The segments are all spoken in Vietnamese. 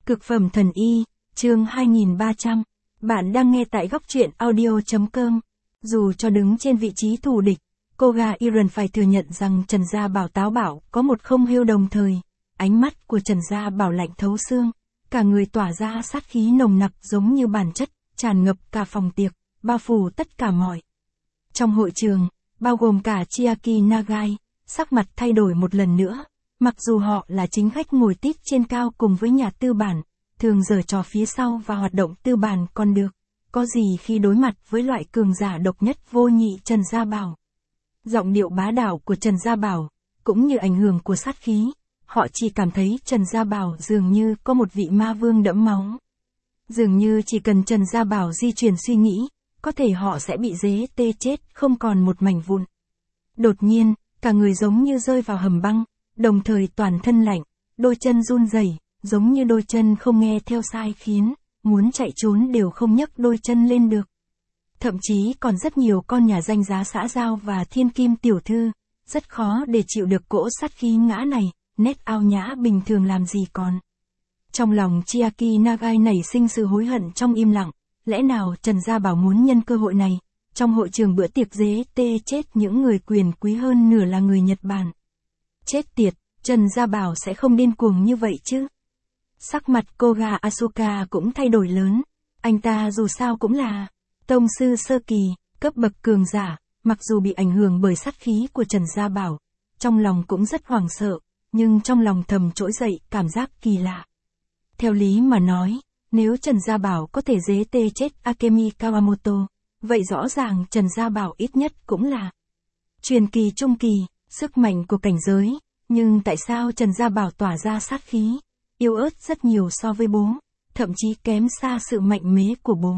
Cực phẩm thần y, chương 2300. Bạn đang nghe tại góc truyện audio.com. Dù cho đứng trên vị trí thù địch, cô gà Iron phải thừa nhận rằng Trần Gia Bảo táo bạo có một không hưu đồng thời. Ánh mắt của Trần Gia Bảo lạnh thấu xương, cả người tỏa ra sát khí nồng nặc giống như bản chất, tràn ngập cả phòng tiệc, bao phủ tất cả mọi. Trong hội trường, bao gồm cả Chiaki Nagai, sắc mặt thay đổi một lần nữa. Mặc dù họ là chính khách ngồi tít trên cao cùng với nhà tư bản, thường giở trò phía sau và hoạt động tư bản còn được, có gì khi đối mặt với loại cường giả độc nhất vô nhị Trần Gia Bảo. Giọng điệu bá đạo của Trần Gia Bảo, cũng như ảnh hưởng của sát khí, họ chỉ cảm thấy Trần Gia Bảo dường như có một vị ma vương đẫm máu. Dường như chỉ cần Trần Gia Bảo di chuyển suy nghĩ, có thể họ sẽ bị dế tê chết không còn một mảnh vụn. Đột nhiên, cả người giống như rơi vào hầm băng, đồng thời toàn thân lạnh, đôi chân run rẩy, giống như đôi chân không nghe theo sai khiến, muốn chạy trốn đều không nhấc đôi chân lên được. Thậm chí còn rất nhiều con nhà danh giá xã giao và thiên kim tiểu thư, rất khó để chịu được cỗ sát khí ngã này, nét ao nhã bình thường làm gì còn. Trong lòng Chiaki Nagai nảy sinh sự hối hận trong im lặng, lẽ nào Trần Gia Bảo muốn nhân cơ hội này, trong hội trường bữa tiệc dế tê chết những người quyền quý hơn nửa là người Nhật Bản. Chết tiệt, Trần Gia Bảo sẽ không điên cuồng như vậy chứ. Sắc mặt cô gà Asuka cũng thay đổi lớn, anh ta dù sao cũng là tông sư sơ kỳ, cấp bậc cường giả, mặc dù bị ảnh hưởng bởi sát khí của Trần Gia Bảo, trong lòng cũng rất hoảng sợ, nhưng trong lòng thầm trỗi dậy cảm giác kỳ lạ. Theo lý mà nói, nếu Trần Gia Bảo có thể dế tê chết Akemi Kawamoto, vậy rõ ràng Trần Gia Bảo ít nhất cũng là truyền kỳ trung kỳ, sức mạnh của cảnh giới, nhưng tại sao Trần Gia Bảo tỏa ra sát khí, yếu ớt rất nhiều so với bố, thậm chí kém xa sự mạnh mẽ của bố.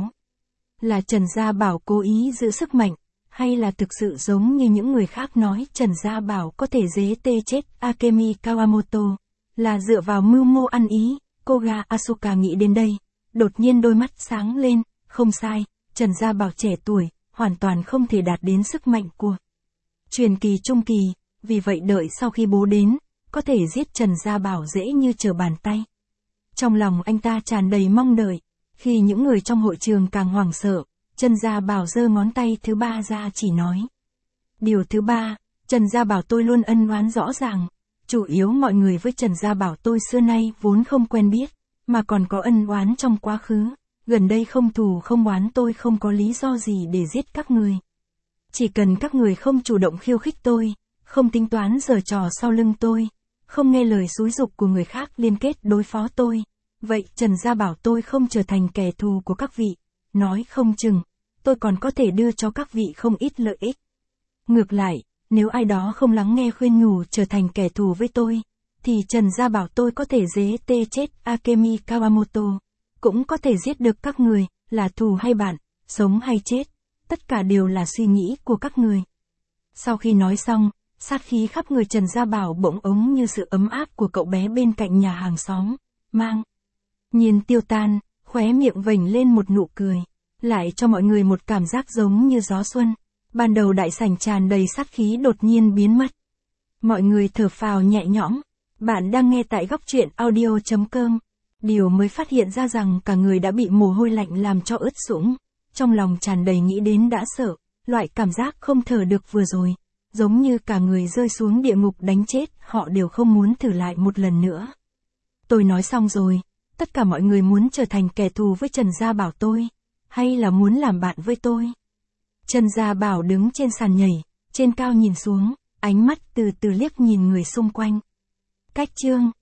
Là Trần Gia Bảo cố ý giữ sức mạnh, hay là thực sự giống như những người khác nói Trần Gia Bảo có thể dế tê chết Akemi Kawamoto, là dựa vào mưu mô ăn ý. Cô gà Asuka nghĩ đến đây, đột nhiên đôi mắt sáng lên, không sai, Trần Gia Bảo trẻ tuổi, hoàn toàn không thể đạt đến sức mạnh của truyền kỳ trung kỳ, vì vậy đợi sau khi bố đến, có thể giết Trần Gia Bảo dễ như trở bàn tay. Trong lòng anh ta tràn đầy mong đợi, khi những người trong hội trường càng hoảng sợ, Trần Gia Bảo giơ ngón tay thứ ba ra chỉ nói. Điều thứ ba, Trần Gia Bảo tôi luôn ân oán rõ ràng. Chủ yếu mọi người với Trần Gia Bảo tôi xưa nay vốn không quen biết, mà còn có ân oán trong quá khứ, gần đây không thù không oán tôi không có lý do gì để giết các người. Chỉ cần các người không chủ động khiêu khích tôi, không tính toán giở trò sau lưng tôi, không nghe lời xúi giục của người khác liên kết đối phó tôi, vậy Trần Gia Bảo tôi không trở thành kẻ thù của các vị, nói không chừng, tôi còn có thể đưa cho các vị không ít lợi ích. Ngược lại, nếu ai đó không lắng nghe khuyên nhủ trở thành kẻ thù với tôi, thì Trần Gia Bảo tôi có thể dế tê chết Akemi Kawamoto, cũng có thể giết được các người, là thù hay bạn, sống hay chết, tất cả đều là suy nghĩ của các người. Sau khi nói xong, sát khí khắp người Trần Gia Bảo bỗng ống như sự ấm áp của cậu bé bên cạnh nhà hàng xóm, mang nhiên tiêu tan, khóe miệng vểnh lên một nụ cười, lại cho mọi người một cảm giác giống như gió xuân. Ban đầu đại sảnh tràn đầy sát khí đột nhiên biến mất. Mọi người thở phào nhẹ nhõm. Bạn đang nghe tại góc truyện audio.com. Điều mới phát hiện ra rằng cả người đã bị mồ hôi lạnh làm cho ướt sũng. Trong lòng tràn đầy nghĩ đến đã sợ, loại cảm giác không thở được vừa rồi. Giống như cả người rơi xuống địa ngục đánh chết, họ đều không muốn thử lại một lần nữa. Tôi nói xong rồi, tất cả mọi người muốn trở thành kẻ thù với Trần Gia Bảo tôi, hay là muốn làm bạn với tôi? Trần Gia Bảo đứng trên sàn nhảy, trên cao nhìn xuống, ánh mắt từ từ liếc nhìn người xung quanh. Cách chương